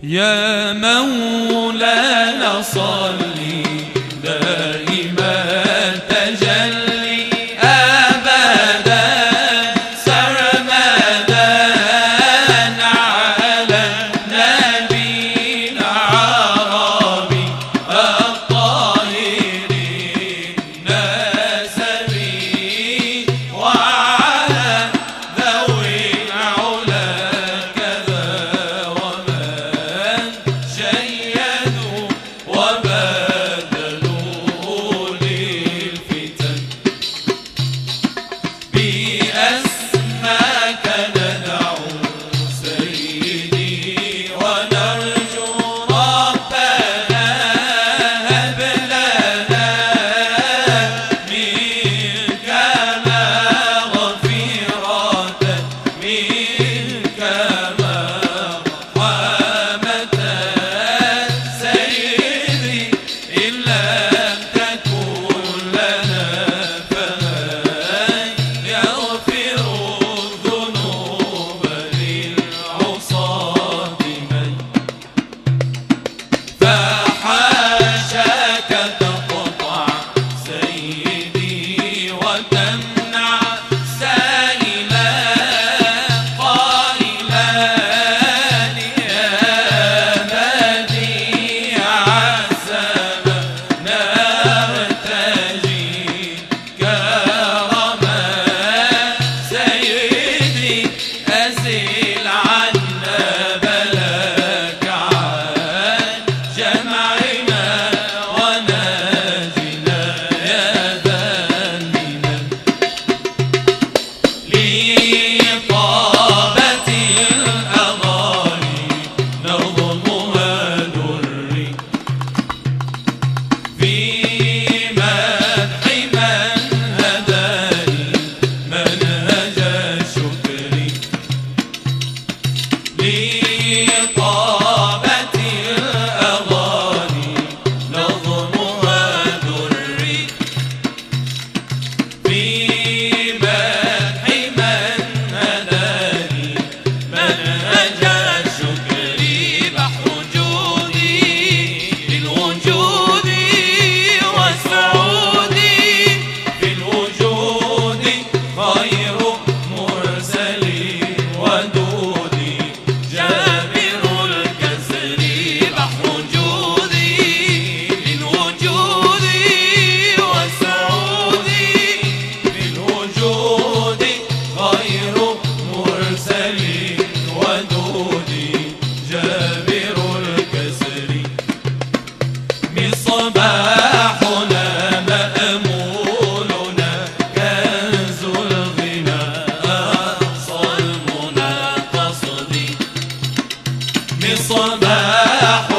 يا مولانا صل دائما تجلي أبدا سرمدا على نبي العربي الطاهر النسبي وعلى ذوي العلا كذا ومن شيدوا وبذلوا للفتن بأسماك ندعو سيدي ونرجو ربنا هب لنا منك مغفرة منك مرحمة سيدي إن لم تكن لنا فمن يغفر الذنوب للعصاة من فحاشاك تقطع سيدي وتمنع سائلا قائلا يا بديع الزمان نرتجي كرما سيدي أزل عنا بلاك عن جمعنا وناجنا يا ذنبنا لطابة الأغاني نظمها دري في مدح من هداني منهج الشكر لطابة الأغاني نظمها دري في مدح من هداني منهج الشكر بحر جودي للوجود والسعودي في الوجود خير مرسلين ودودي جابر الكسر بحر جودي للوجود والسعودي في الوجود خير مرسلين ودودي جابر الكسر مصباحنا مأمولنا كنز الغنى أقصى المنى قصدي مصباح